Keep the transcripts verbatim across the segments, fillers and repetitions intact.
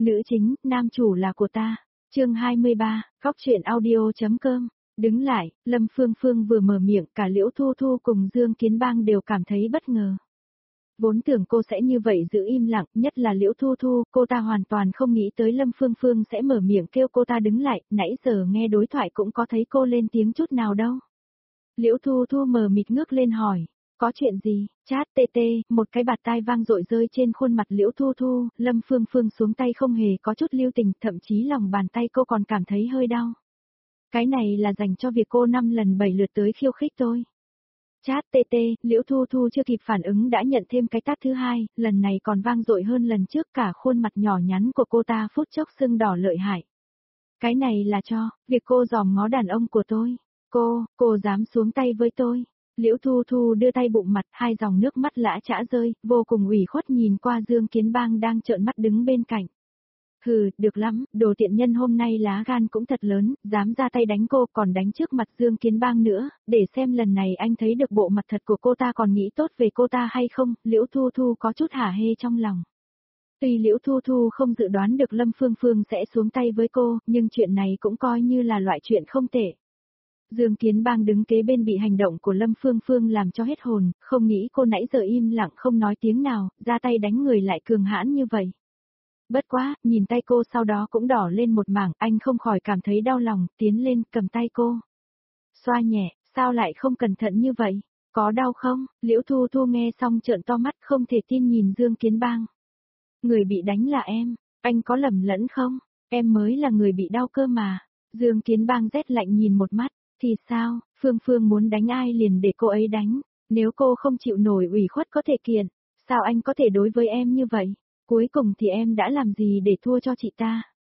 Nữ chính, nam chủ là của ta. Chương hai mươi ba, góc truyện audio.com. Đứng lại, Lâm Phương Phương vừa mở miệng, cả Liễu Thu Thu cùng Dương Kiến Bang đều cảm thấy bất ngờ. Vốn tưởng cô sẽ như vậy giữ im lặng, nhất là Liễu Thu Thu, cô ta hoàn toàn không nghĩ tới Lâm Phương Phương sẽ mở miệng kêu cô ta đứng lại, nãy giờ nghe đối thoại cũng có thấy cô lên tiếng chút nào đâu. Liễu Thu Thu mờ mịt ngước lên hỏi, có chuyện gì? Chát tê tê, một cái bạt tai vang dội rơi trên khuôn mặt Liễu Thu Thu, Lâm Phương Phương xuống tay không hề có chút lưu tình, thậm chí lòng bàn tay cô còn cảm thấy hơi đau. Cái này là dành cho việc cô năm lần bảy lượt tới khiêu khích tôi. Chát tê tê, Liễu Thu Thu chưa kịp phản ứng đã nhận thêm cái tát thứ hai, lần này còn vang dội hơn lần trước, cả khuôn mặt nhỏ nhắn của cô ta phút chốc sưng đỏ lợi hại. Cái này là cho, việc cô dòm ngó đàn ông của tôi. Cô, cô dám xuống tay với tôi. Liễu Thu Thu đưa tay bụng mặt, hai dòng nước mắt lã chã rơi, vô cùng ủy khuất nhìn qua Dương Kiến Bang đang trợn mắt đứng bên cạnh. Hừ, được lắm, đồ tiện nhân hôm nay lá gan cũng thật lớn, dám ra tay đánh cô còn đánh trước mặt Dương Kiến Bang nữa, để xem lần này anh thấy được bộ mặt thật của cô ta còn nghĩ tốt về cô ta hay không. Liễu Thu Thu có chút hả hê trong lòng. Tuy Liễu Thu Thu không dự đoán được Lâm Phương Phương sẽ xuống tay với cô, nhưng chuyện này cũng coi như là loại chuyện không tệ. Dương Kiến Bang đứng kế bên bị hành động của Lâm Phương Phương làm cho hết hồn, không nghĩ cô nãy giờ im lặng không nói tiếng nào, ra tay đánh người lại cường hãn như vậy. Bất quá, nhìn tay cô sau đó cũng đỏ lên một mảng, anh không khỏi cảm thấy đau lòng, tiến lên, cầm tay cô. Xoa nhẹ, sao lại không cẩn thận như vậy? Có đau không? Liễu Thu Thu nghe xong trợn to mắt không thể tin nhìn Dương Kiến Bang. Người bị đánh là em, anh có lầm lẫn không? Em mới là người bị đau cơ mà. Dương Kiến Bang rét lạnh nhìn một mắt. Thì sao, Phương Phương muốn đánh ai liền để cô ấy đánh, nếu cô không chịu nổi ủy khuất có thể kiện, sao anh có thể đối với em như vậy, cuối cùng thì em đã làm gì để thua cho chị ta?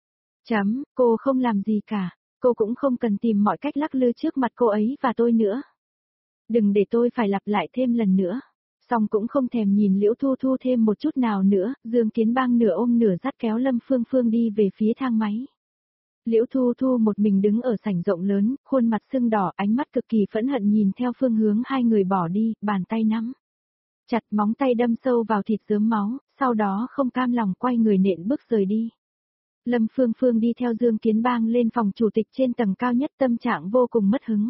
Chấm, cô không làm gì cả, cô cũng không cần tìm mọi cách lắc lư trước mặt cô ấy và tôi nữa. Đừng để tôi phải lặp lại thêm lần nữa. Xong cũng không thèm nhìn Liễu Thu Thu thêm một chút nào nữa, Dương Kiến Bang nửa ôm nửa dắt kéo Lâm Phương Phương đi về phía thang máy. Liễu Thu Thu một mình đứng ở sảnh rộng lớn, khuôn mặt sưng đỏ, ánh mắt cực kỳ phẫn hận nhìn theo phương hướng hai người bỏ đi, bàn tay nắm chặt, móng tay đâm sâu vào thịt rớm máu, sau đó không cam lòng quay người nện bước rời đi. Lâm Phương Phương đi theo Dương Kiến Bang lên phòng chủ tịch trên tầng cao nhất, tâm trạng vô cùng mất hứng.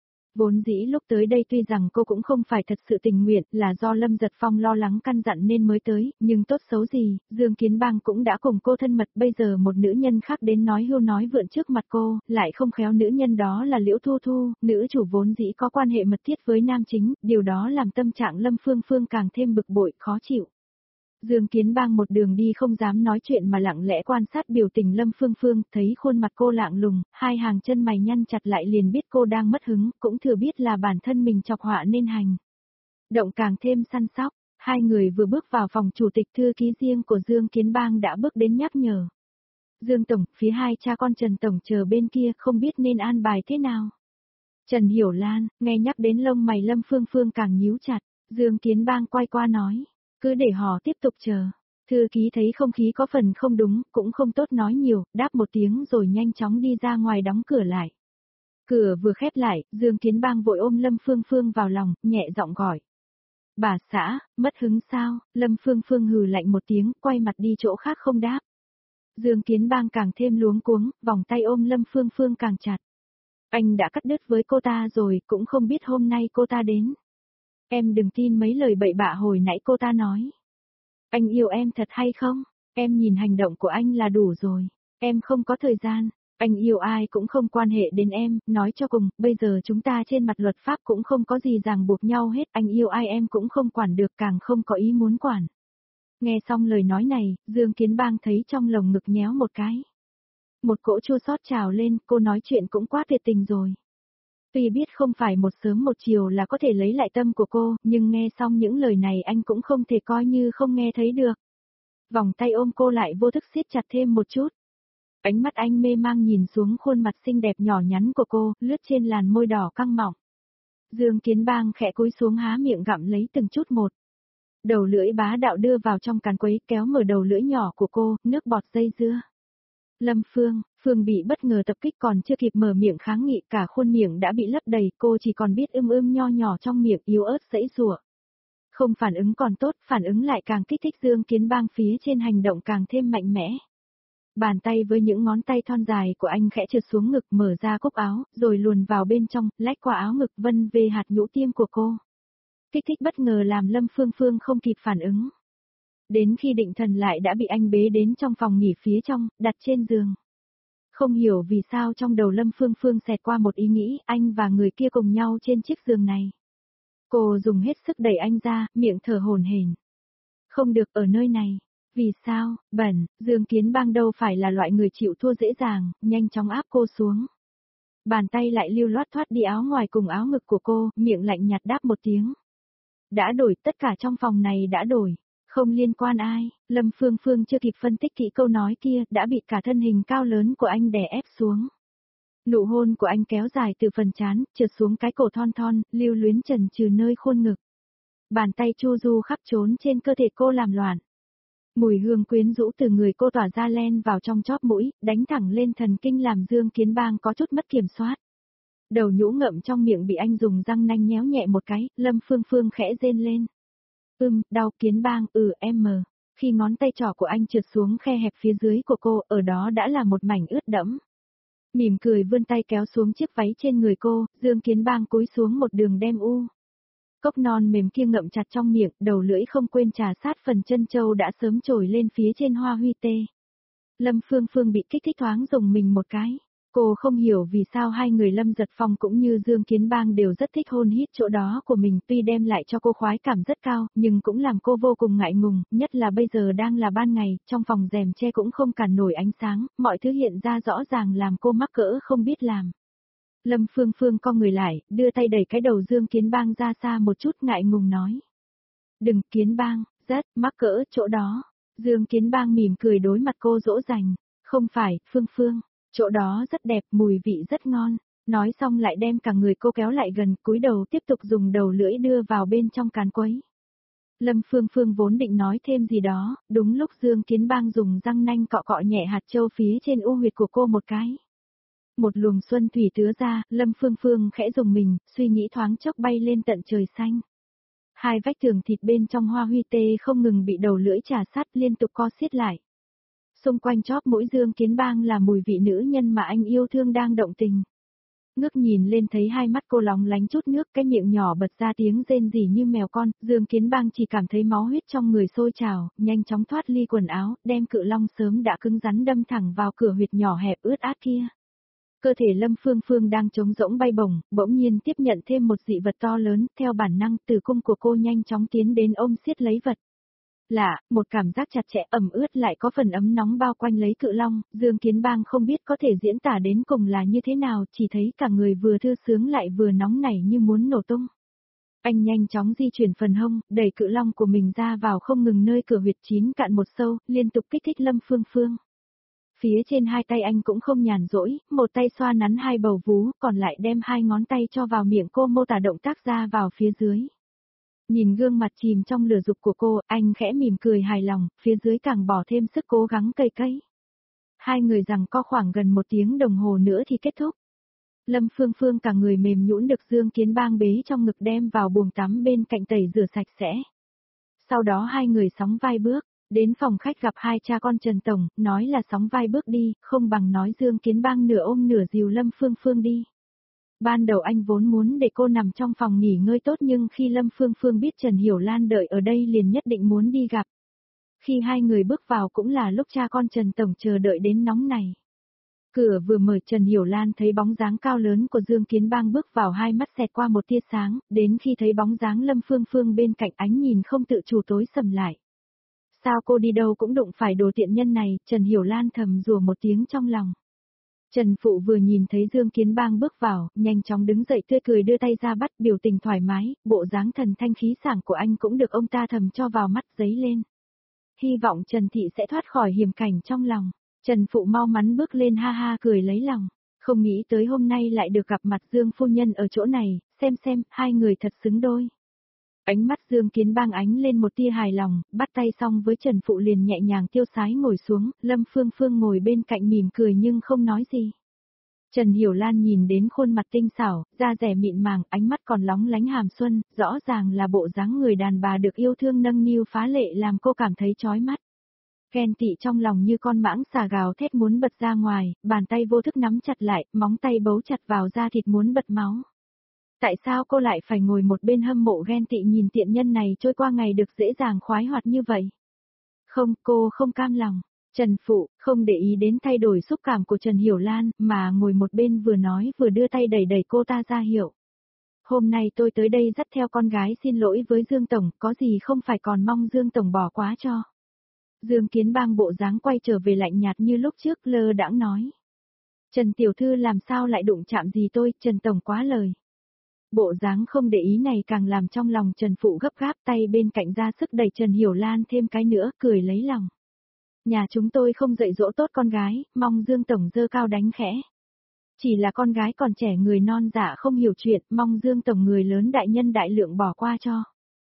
Vốn dĩ lúc tới đây tuy rằng cô cũng không phải thật sự tình nguyện, là do Lâm Giật Phong lo lắng căn dặn nên mới tới, nhưng tốt xấu gì, Dương Kiến Bang cũng đã cùng cô thân mật, bây giờ một nữ nhân khác đến nói hưu nói vượn trước mặt cô, lại không khéo nữ nhân đó là Liễu Thu Thu, nữ chủ vốn dĩ có quan hệ mật thiết với nam chính, điều đó làm tâm trạng Lâm Phương Phương càng thêm bực bội, khó chịu. Dương Kiến Bang một đường đi không dám nói chuyện mà lặng lẽ quan sát biểu tình Lâm Phương Phương, thấy khuôn mặt cô lạng lùng, hai hàng chân mày nhăn chặt lại liền biết cô đang mất hứng, cũng thừa biết là bản thân mình chọc họa nên hành động càng thêm săn sóc. Hai người vừa bước vào phòng chủ tịch, thư ký riêng của Dương Kiến Bang đã bước đến nhắc nhở. Dương Tổng, phía hai cha con Trần Tổng chờ bên kia, không biết nên an bài thế nào. Trần Hiểu Lan, nghe nhắc đến lông mày Lâm Phương Phương càng nhíu chặt, Dương Kiến Bang quay qua nói. Cứ để họ tiếp tục chờ. Thư ký thấy không khí có phần không đúng, cũng không tốt nói nhiều, đáp một tiếng rồi nhanh chóng đi ra ngoài đóng cửa lại. Cửa vừa khép lại, Dương Kiến Bang vội ôm Lâm Phương Phương vào lòng, nhẹ giọng gọi. Bà xã, mất hứng sao? Lâm Phương Phương hừ lạnh một tiếng, quay mặt đi chỗ khác không đáp. Dương Kiến Bang càng thêm luống cuống, vòng tay ôm Lâm Phương Phương càng chặt. Anh đã cắt đứt với cô ta rồi, cũng không biết hôm nay cô ta đến. Em đừng tin mấy lời bậy bạ hồi nãy cô ta nói. Anh yêu em thật hay không? Em nhìn hành động của anh là đủ rồi. Em không có thời gian. Anh yêu ai cũng không quan hệ đến em. Nói cho cùng, bây giờ chúng ta trên mặt luật pháp cũng không có gì ràng buộc nhau hết. Anh yêu ai em cũng không quản được, càng không có ý muốn quản. Nghe xong lời nói này, Dương Kiến Bang thấy trong lồng ngực nhéo một cái. Một cỗ chua xót trào lên, cô nói chuyện cũng quá tuyệt tình rồi. Tuy biết không phải một sớm một chiều là có thể lấy lại tâm của cô, nhưng nghe xong những lời này anh cũng không thể coi như không nghe thấy được. Vòng tay ôm cô lại vô thức siết chặt thêm một chút. Ánh mắt anh mê mang nhìn xuống khuôn mặt xinh đẹp nhỏ nhắn của cô, lướt trên làn môi đỏ căng mọng. Dương Kiến Bang khẽ cúi xuống há miệng gặm lấy từng chút một. Đầu lưỡi bá đạo đưa vào trong càn quấy, kéo mở đầu lưỡi nhỏ của cô, nước bọt dây dưa. Lâm Phương, Phương bị bất ngờ tập kích còn chưa kịp mở miệng kháng nghị, cả khuôn miệng đã bị lấp đầy, cô chỉ còn biết ưm ưm nho nhỏ trong miệng, yếu ớt giãy giụa. Không phản ứng còn tốt, phản ứng lại càng kích thích Dương Kiến Bang phía trên hành động càng thêm mạnh mẽ. Bàn tay với những ngón tay thon dài của anh khẽ trượt xuống ngực mở ra cúc áo, rồi luồn vào bên trong, lách qua áo ngực vân về hạt nhũ tiêm của cô. Kích thích bất ngờ làm Lâm Phương Phương không kịp phản ứng. Đến khi định thần lại đã bị anh bế đến trong phòng nghỉ phía trong, đặt trên giường. Không hiểu vì sao trong đầu Lâm Phương Phương xẹt qua một ý nghĩ anh và người kia cùng nhau trên chiếc giường này. Cô dùng hết sức đẩy anh ra, miệng thở hổn hển. Không được ở nơi này. Vì sao, bẩn, Dương Kiến Bang đâu phải là loại người chịu thua dễ dàng, nhanh chóng áp cô xuống. Bàn tay lại lưu loát thoát đi áo ngoài cùng áo ngực của cô, miệng lạnh nhạt đáp một tiếng. Đã đổi, tất cả trong phòng này đã đổi. Không liên quan ai, Lâm Phương Phương chưa kịp phân tích kỹ câu nói kia, đã bị cả thân hình cao lớn của anh đè ép xuống. Nụ hôn của anh kéo dài từ phần trán, trượt xuống cái cổ thon thon, lưu luyến trần trừ nơi khuôn ngực. Bàn tay chu du khắp trốn trên cơ thể cô làm loạn. Mùi hương quyến rũ từ người cô tỏa ra len vào trong chóp mũi, đánh thẳng lên thần kinh làm Dương Kiến Bang có chút mất kiểm soát. Đầu nhũ ngậm trong miệng bị anh dùng răng nanh nhéo nhẹ một cái, Lâm Phương Phương khẽ rên lên. Ừm, đau. Kiến Bang, ừ em mờ. Khi ngón tay trỏ của anh trượt xuống khe hẹp phía dưới của cô, ở đó đã là một mảnh ướt đẫm. Mỉm cười vươn tay kéo xuống chiếc váy trên người cô, Dương Kiến Bang cúi xuống một đường đem u. Cốc non mềm kia ngậm chặt trong miệng, đầu lưỡi không quên trà sát phần chân châu đã sớm trồi lên phía trên hoa huy tê. Lâm Phương Phương bị kích thích thoáng dùng mình một cái. Cô không hiểu vì sao hai người Lâm Giật Phong cũng như Dương Kiến Bang đều rất thích hôn hít chỗ đó của mình, tuy đem lại cho cô khoái cảm rất cao, nhưng cũng làm cô vô cùng ngại ngùng, nhất là bây giờ đang là ban ngày, trong phòng rèm che cũng không cản nổi ánh sáng, mọi thứ hiện ra rõ ràng làm cô mắc cỡ không biết làm. Lâm Phương Phương co người lại, đưa tay đẩy cái đầu Dương Kiến Bang ra xa một chút ngại ngùng nói. Đừng, Kiến Bang, rất, mắc cỡ chỗ đó. Dương Kiến Bang mỉm cười đối mặt cô dỗ dành. Không phải, Phương Phương, chỗ đó rất đẹp, mùi vị rất ngon. Nói xong lại đem cả người cô kéo lại gần, cúi đầu tiếp tục dùng đầu lưỡi đưa vào bên trong cán quấy. Lâm Phương Phương vốn định nói thêm gì đó, đúng lúc Dương Kiến Bang dùng răng nanh cọ cọ nhẹ hạt châu phía trên u huyệt của cô một cái. Một luồng xuân thủy tứa ra, Lâm Phương Phương khẽ dùng mình, suy nghĩ thoáng chốc bay lên tận trời xanh. Hai vách tường thịt bên trong hoa huy tê không ngừng bị đầu lưỡi trà sát liên tục co xiết lại. Xung quanh chóp mũi Dương Kiến Bang là mùi vị nữ nhân mà anh yêu thương đang động tình. Ngước nhìn lên thấy hai mắt cô lóng lánh chút nước, cái miệng nhỏ bật ra tiếng rên rỉ như mèo con, Dương Kiến Bang chỉ cảm thấy máu huyết trong người sôi trào, nhanh chóng thoát ly quần áo, đem cự long sớm đã cứng rắn đâm thẳng vào cửa huyệt nhỏ hẹp ướt át kia. Cơ thể Lâm Phương Phương đang trống rỗng bay bổng, bỗng nhiên tiếp nhận thêm một dị vật to lớn, theo bản năng tử cung của cô nhanh chóng tiến đến ôm siết lấy vật. Lạ, một cảm giác chặt chẽ ẩm ướt lại có phần ấm nóng bao quanh lấy cự long, Dương Kiến Bang không biết có thể diễn tả đến cùng là như thế nào, chỉ thấy cả người vừa thư sướng lại vừa nóng nảy như muốn nổ tung. Anh nhanh chóng di chuyển phần hông, đẩy cự long của mình ra vào không ngừng nơi cửa huyệt chín cạn một sâu, liên tục kích thích Lâm Phương Phương. Phía trên hai tay anh cũng không nhàn rỗi, một tay xoa nắn hai bầu vú, còn lại đem hai ngón tay cho vào miệng cô mô tả động tác ra vào phía dưới. Nhìn gương mặt chìm trong lửa dục của cô, anh khẽ mỉm cười hài lòng, phía dưới càng bỏ thêm sức cố gắng cây cây. Hai người giằng co khoảng gần một tiếng đồng hồ nữa thì kết thúc. Lâm Phương Phương cả người mềm nhũn được Dương Kiến Bang bế trong ngực đem vào buồng tắm bên cạnh tẩy rửa sạch sẽ. Sau đó hai người sóng vai bước. Đến phòng khách gặp hai cha con Trần Tổng, nói là sóng vai bước đi, không bằng nói Dương Kiến Bang nửa ôm nửa dìu Lâm Phương Phương đi. Ban đầu anh vốn muốn để cô nằm trong phòng nghỉ ngơi tốt nhưng khi Lâm Phương Phương biết Trần Hiểu Lan đợi ở đây liền nhất định muốn đi gặp. Khi hai người bước vào cũng là lúc cha con Trần Tổng chờ đợi đến nóng này. Cửa vừa mở Trần Hiểu Lan thấy bóng dáng cao lớn của Dương Kiến Bang bước vào hai mắt xẹt qua một tia sáng, đến khi thấy bóng dáng Lâm Phương Phương bên cạnh ánh nhìn không tự chủ tối sầm lại. Sao cô đi đâu cũng đụng phải đồ tiện nhân này, Trần Hiểu Lan thầm rủa một tiếng trong lòng. Trần Phụ vừa nhìn thấy Dương Kiến Bang bước vào, nhanh chóng đứng dậy tươi cười đưa tay ra bắt, biểu tình thoải mái, bộ dáng thần thanh khí sảng của anh cũng được ông ta thầm cho vào mắt giấy lên. Hy vọng Trần Thị sẽ thoát khỏi hiểm cảnh trong lòng. Trần Phụ mau mắn bước lên ha ha cười lấy lòng. Không nghĩ tới hôm nay lại được gặp mặt Dương Phu Nhân ở chỗ này, xem xem, hai người thật xứng đôi. Ánh mắt Dương Kiến Bang ánh lên một tia hài lòng, bắt tay xong với Trần Phụ liền nhẹ nhàng tiêu sái ngồi xuống, Lâm Phương Phương ngồi bên cạnh mỉm cười nhưng không nói gì. Trần Hiểu Lan nhìn đến khuôn mặt tinh xảo, da dẻ mịn màng, ánh mắt còn lóng lánh hàm xuân, rõ ràng là bộ dáng người đàn bà được yêu thương nâng niu phá lệ làm cô cảm thấy chói mắt. Ghen tị trong lòng như con mãng xà gào thét muốn bật ra ngoài, bàn tay vô thức nắm chặt lại, móng tay bấu chặt vào da thịt muốn bật máu. Tại sao cô lại phải ngồi một bên hâm mộ ghen tị nhìn tiện nhân này trôi qua ngày được dễ dàng khoái hoạt như vậy? Không, cô không cam lòng. Trần Phụ, không để ý đến thay đổi xúc cảm của Trần Hiểu Lan, mà ngồi một bên vừa nói vừa đưa tay đẩy đẩy cô ta ra hiệu. Hôm nay tôi tới đây dắt theo con gái xin lỗi với Dương Tổng, có gì không phải còn mong Dương Tổng bỏ quá cho. Dương Kiến Bang bộ dáng quay trở về lạnh nhạt như lúc trước, lơ đãng nói. Trần Tiểu Thư làm sao lại đụng chạm gì tôi, Trần Tổng quá lời. Bộ dáng không để ý này càng làm trong lòng Trần Phụ gấp gáp, tay bên cạnh ra sức đẩy Trần Hiểu Lan thêm cái nữa, cười lấy lòng. Nhà chúng tôi không dạy dỗ tốt con gái, mong Dương Tổng giơ cao đánh khẽ. Chỉ là con gái còn trẻ người non dạ không hiểu chuyện, mong Dương Tổng người lớn đại nhân đại lượng bỏ qua cho.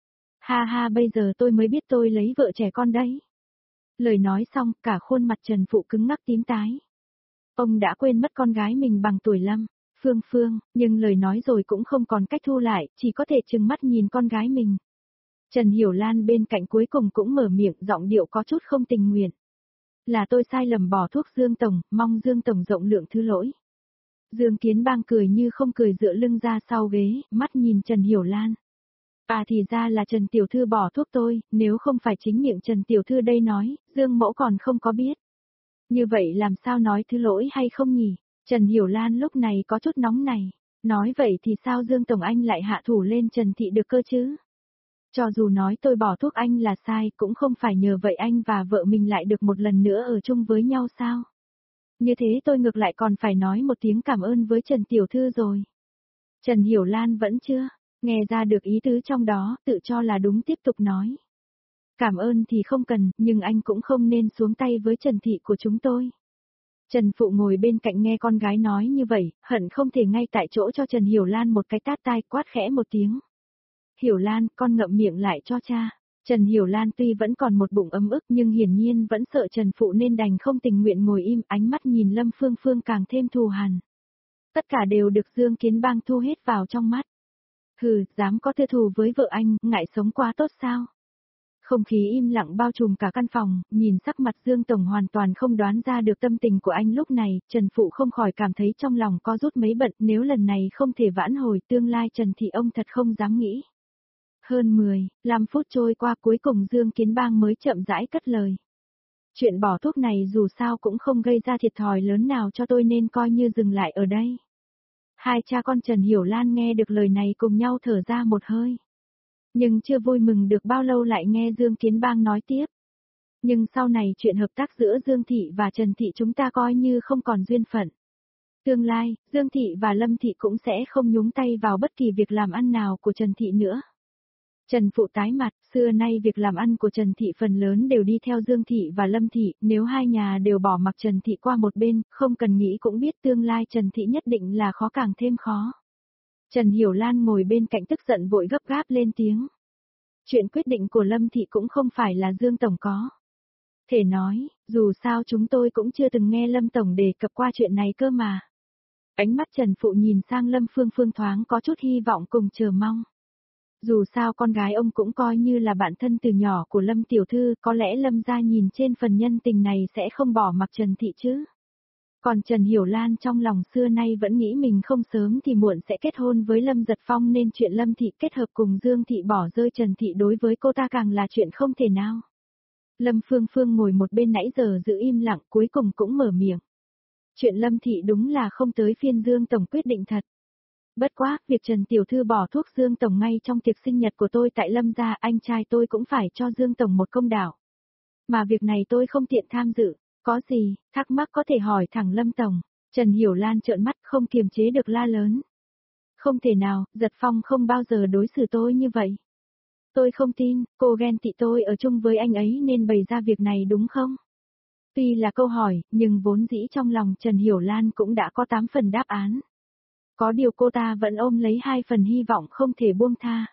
Ha ha, bây giờ tôi mới biết tôi lấy vợ trẻ con đấy. Lời nói xong, cả khuôn mặt Trần Phụ cứng ngắc tím tái. Ông đã quên mất con gái mình bằng tuổi Lâm Phương Phương, nhưng lời nói rồi cũng không còn cách thu lại, chỉ có thể trừng mắt nhìn con gái mình. Trần Hiểu Lan bên cạnh cuối cùng cũng mở miệng, giọng điệu có chút không tình nguyện. Là tôi sai lầm bỏ thuốc Dương Tổng, mong Dương Tổng rộng lượng thứ lỗi. Dương Kiến Bang cười như không cười dựa lưng ra sau ghế, mắt nhìn Trần Hiểu Lan. À thì ra là Trần Tiểu Thư bỏ thuốc tôi, nếu không phải chính miệng Trần Tiểu Thư đây nói, Dương Mẫu còn không có biết. Như vậy làm sao nói thứ lỗi hay không nhỉ? Trần Hiểu Lan lúc này có chút nóng này. Nói vậy thì sao Dương Tổng Anh lại hạ thủ lên Trần Thị được cơ chứ? Cho dù nói tôi bỏ thuốc anh là sai, cũng không phải nhờ vậy anh và vợ mình lại được một lần nữa ở chung với nhau sao? Như thế tôi ngược lại còn phải nói một tiếng cảm ơn với Trần Tiểu Thư rồi. Trần Hiểu Lan vẫn chưa nghe ra được ý tứ trong đó, tự cho là đúng tiếp tục nói. Cảm ơn thì không cần, nhưng anh cũng không nên xuống tay với Trần Thị của chúng tôi. Trần Phụ ngồi bên cạnh nghe con gái nói như vậy, hận không thể ngay tại chỗ cho Trần Hiểu Lan một cái tát tai, quát khẽ một tiếng. Hiểu Lan, con ngậm miệng lại cho cha. Trần Hiểu Lan tuy vẫn còn một bụng ấm ức nhưng hiển nhiên vẫn sợ Trần Phụ nên đành không tình nguyện ngồi im, ánh mắt nhìn Lâm Phương Phương càng thêm thù hằn. Tất cả đều được Dương Kiến Bang thu hết vào trong mắt. Hừ, dám có tư thù với vợ anh, ngại sống quá tốt sao? Không khí im lặng bao trùm cả căn phòng, nhìn sắc mặt Dương Tổng hoàn toàn không đoán ra được tâm tình của anh lúc này, Trần Phụ không khỏi cảm thấy trong lòng có rút mấy bận, nếu lần này không thể vãn hồi tương lai Trần Thị ông thật không dám nghĩ. Hơn mười, lăm phút trôi qua cuối cùng Dương Kiến Bang mới chậm rãi cất lời. Chuyện bỏ thuốc này dù sao cũng không gây ra thiệt thòi lớn nào cho tôi nên coi như dừng lại ở đây. Hai cha con Trần Hiểu Lan nghe được lời này cùng nhau thở ra một hơi. Nhưng chưa vui mừng được bao lâu lại nghe Dương Kiến Bang nói tiếp. Nhưng sau này chuyện hợp tác giữa Dương Thị và Trần Thị chúng ta coi như không còn duyên phận. Tương lai, Dương Thị và Lâm Thị cũng sẽ không nhúng tay vào bất kỳ việc làm ăn nào của Trần Thị nữa. Trần Phụ tái mặt, xưa nay việc làm ăn của Trần Thị phần lớn đều đi theo Dương Thị và Lâm Thị, nếu hai nhà đều bỏ mặc Trần Thị qua một bên, không cần nghĩ cũng biết tương lai Trần Thị nhất định là khó càng thêm khó. Trần Hiểu Lan ngồi bên cạnh tức giận vội gấp gáp lên tiếng. Chuyện quyết định của Lâm Thị cũng không phải là Dương Tổng có thể nói, dù sao chúng tôi cũng chưa từng nghe Lâm Tổng đề cập qua chuyện này cơ mà. Ánh mắt Trần Phụ nhìn sang Lâm Phương Phương thoáng có chút hy vọng cùng chờ mong. Dù sao con gái ông cũng coi như là bạn thân từ nhỏ của Lâm Tiểu Thư, có lẽ Lâm gia nhìn trên phần nhân tình này sẽ không bỏ mặc Trần Thị chứ. Còn Trần Hiểu Lan trong lòng xưa nay vẫn nghĩ mình không sớm thì muộn sẽ kết hôn với Lâm Giật Phong nên chuyện Lâm Thị kết hợp cùng Dương Thị bỏ rơi Trần Thị đối với cô ta càng là chuyện không thể nào. Lâm Phương Phương ngồi một bên nãy giờ giữ im lặng cuối cùng cũng mở miệng. Chuyện Lâm Thị đúng là không tới phiên Dương Tổng quyết định thật. Bất quá, việc Trần Tiểu Thư bỏ thuốc Dương Tổng ngay trong tiệc sinh nhật của tôi tại Lâm gia, anh trai tôi cũng phải cho Dương Tổng một công đạo. Mà việc này tôi không tiện tham dự, có gì, thắc mắc có thể hỏi thẳng Lâm Tổng. Trần Hiểu Lan trợn mắt không kiềm chế được la lớn. Không thể nào, Giật Phong không bao giờ đối xử tôi như vậy. Tôi không tin, cô ghen tị tôi ở chung với anh ấy nên bày ra việc này đúng không? Tuy là câu hỏi, nhưng vốn dĩ trong lòng Trần Hiểu Lan cũng đã có tám phần đáp án. Có điều cô ta vẫn ôm lấy hai phần hy vọng không thể buông tha.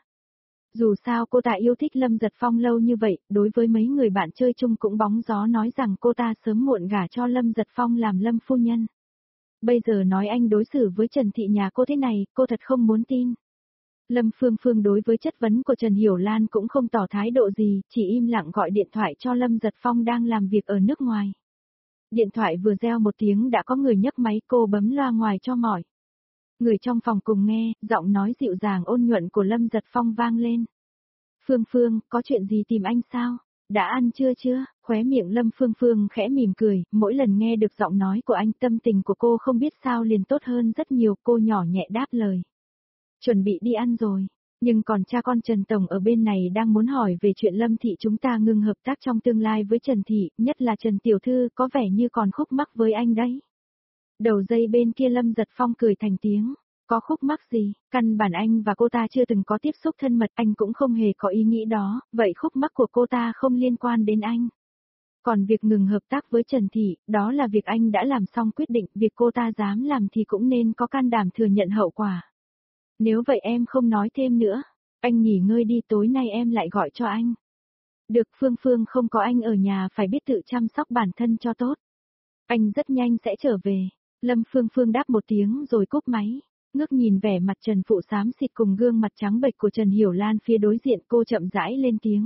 Dù sao cô ta yêu thích Lâm Giật Phong lâu như vậy, đối với mấy người bạn chơi chung cũng bóng gió nói rằng cô ta sớm muộn gả cho Lâm Giật Phong làm Lâm phu nhân. Bây giờ nói anh đối xử với Trần Thị nhà cô thế này, cô thật không muốn tin. Lâm Phương Phương đối với chất vấn của Trần Hiểu Lan cũng không tỏ thái độ gì, chỉ im lặng gọi điện thoại cho Lâm Giật Phong đang làm việc ở nước ngoài. Điện thoại vừa reo một tiếng đã có người nhấc máy, cô bấm loa ngoài cho mỏi. Người trong phòng cùng nghe, giọng nói dịu dàng ôn nhuận của Lâm Giật Phong vang lên. Phương Phương, có chuyện gì tìm anh sao? Đã ăn chưa chưa? Khóe miệng Lâm Phương Phương khẽ mỉm cười, mỗi lần nghe được giọng nói của anh tâm tình của cô không biết sao liền tốt hơn rất nhiều, cô nhỏ nhẹ đáp lời. Chuẩn bị đi ăn rồi, nhưng còn cha con Trần Tổng ở bên này đang muốn hỏi về chuyện Lâm Thị chúng ta ngừng hợp tác trong tương lai với Trần Thị, nhất là Trần Tiểu Thư có vẻ như còn khúc mắc với anh đấy. Đầu dây bên kia Lâm Giật Phong cười thành tiếng. Có khúc mắc gì, căn bản anh và cô ta chưa từng có tiếp xúc thân mật, anh cũng không hề có ý nghĩ đó, vậy khúc mắc của cô ta không liên quan đến anh. Còn việc ngừng hợp tác với Trần Thị, đó là việc anh đã làm xong quyết định, việc cô ta dám làm thì cũng nên có can đảm thừa nhận hậu quả. Nếu vậy em không nói thêm nữa, anh nghỉ ngơi đi, tối nay em lại gọi cho anh. Được, Phương Phương không có anh ở nhà phải biết tự chăm sóc bản thân cho tốt. Anh rất nhanh sẽ trở về. Lâm Phương Phương đáp một tiếng rồi cúp máy. Ngước nhìn vẻ mặt Trần Phụ xám xịt cùng gương mặt trắng bệch của Trần Hiểu Lan phía đối diện, cô chậm rãi lên tiếng.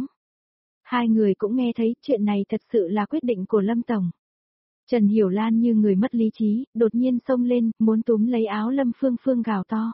Hai người cũng nghe thấy chuyện này thật sự là quyết định của Lâm Tổng. Trần Hiểu Lan như người mất lý trí, đột nhiên xông lên, muốn túm lấy áo Lâm Phương Phương gào to.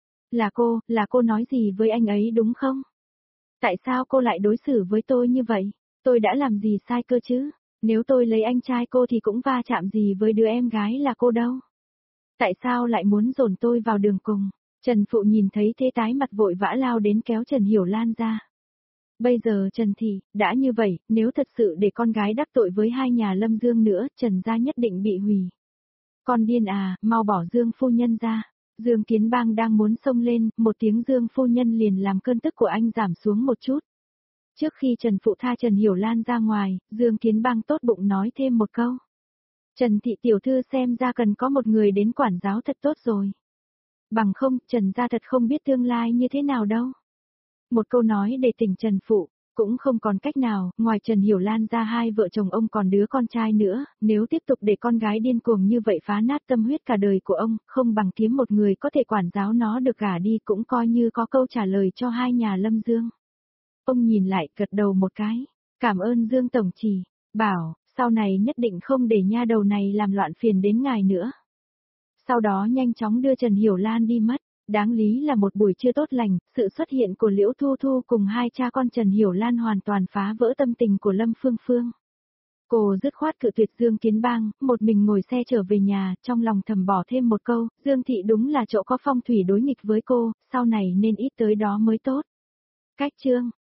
Là cô, là cô nói gì với anh ấy đúng không? Tại sao cô lại đối xử với tôi như vậy? Tôi đã làm gì sai cơ chứ? Nếu tôi lấy anh trai cô thì cũng va chạm gì với đứa em gái là cô đâu? Tại sao lại muốn dồn tôi vào đường cùng? Trần Phụ nhìn thấy thế tái mặt vội vã lao đến kéo Trần Hiểu Lan ra. Bây giờ Trần Thị, đã như vậy, nếu thật sự để con gái đắc tội với hai nhà Lâm Dương nữa, Trần gia nhất định bị hủy. Con điên à, mau bỏ Dương phu nhân ra. Dương Kiến Bang đang muốn xông lên, một tiếng Dương phu nhân liền làm cơn tức của anh giảm xuống một chút. Trước khi Trần Phụ tha Trần Hiểu Lan ra ngoài, Dương Kiến Bang tốt bụng nói thêm một câu. Trần Thị tiểu thư xem ra cần có một người đến quản giáo thật tốt rồi. Bằng không, Trần gia thật không biết tương lai như thế nào đâu. Một câu nói để tỉnh Trần Phụ, cũng không còn cách nào, ngoài Trần Hiểu Lan ra hai vợ chồng ông còn đứa con trai nữa, nếu tiếp tục để con gái điên cuồng như vậy phá nát tâm huyết cả đời của ông, không bằng kiếm một người có thể quản giáo nó được gả đi cũng coi như có câu trả lời cho hai nhà Lâm Dương. Ông nhìn lại gật đầu một cái, cảm ơn Dương Tổng chỉ, bảo, sau này nhất định không để nha đầu này làm loạn phiền đến ngài nữa. Sau đó nhanh chóng đưa Trần Hiểu Lan đi mất. Đáng lý là một buổi trưa tốt lành, sự xuất hiện của Liễu Thu Thu cùng hai cha con Trần Hiểu Lan hoàn toàn phá vỡ tâm tình của Lâm Phương Phương. Cô dứt khoát cự tuyệt Dương Kiến Bang, một mình ngồi xe trở về nhà, trong lòng thầm bỏ thêm một câu, Dương Thị đúng là chỗ có phong thủy đối nghịch với cô, sau này nên ít tới đó mới tốt. Cách chương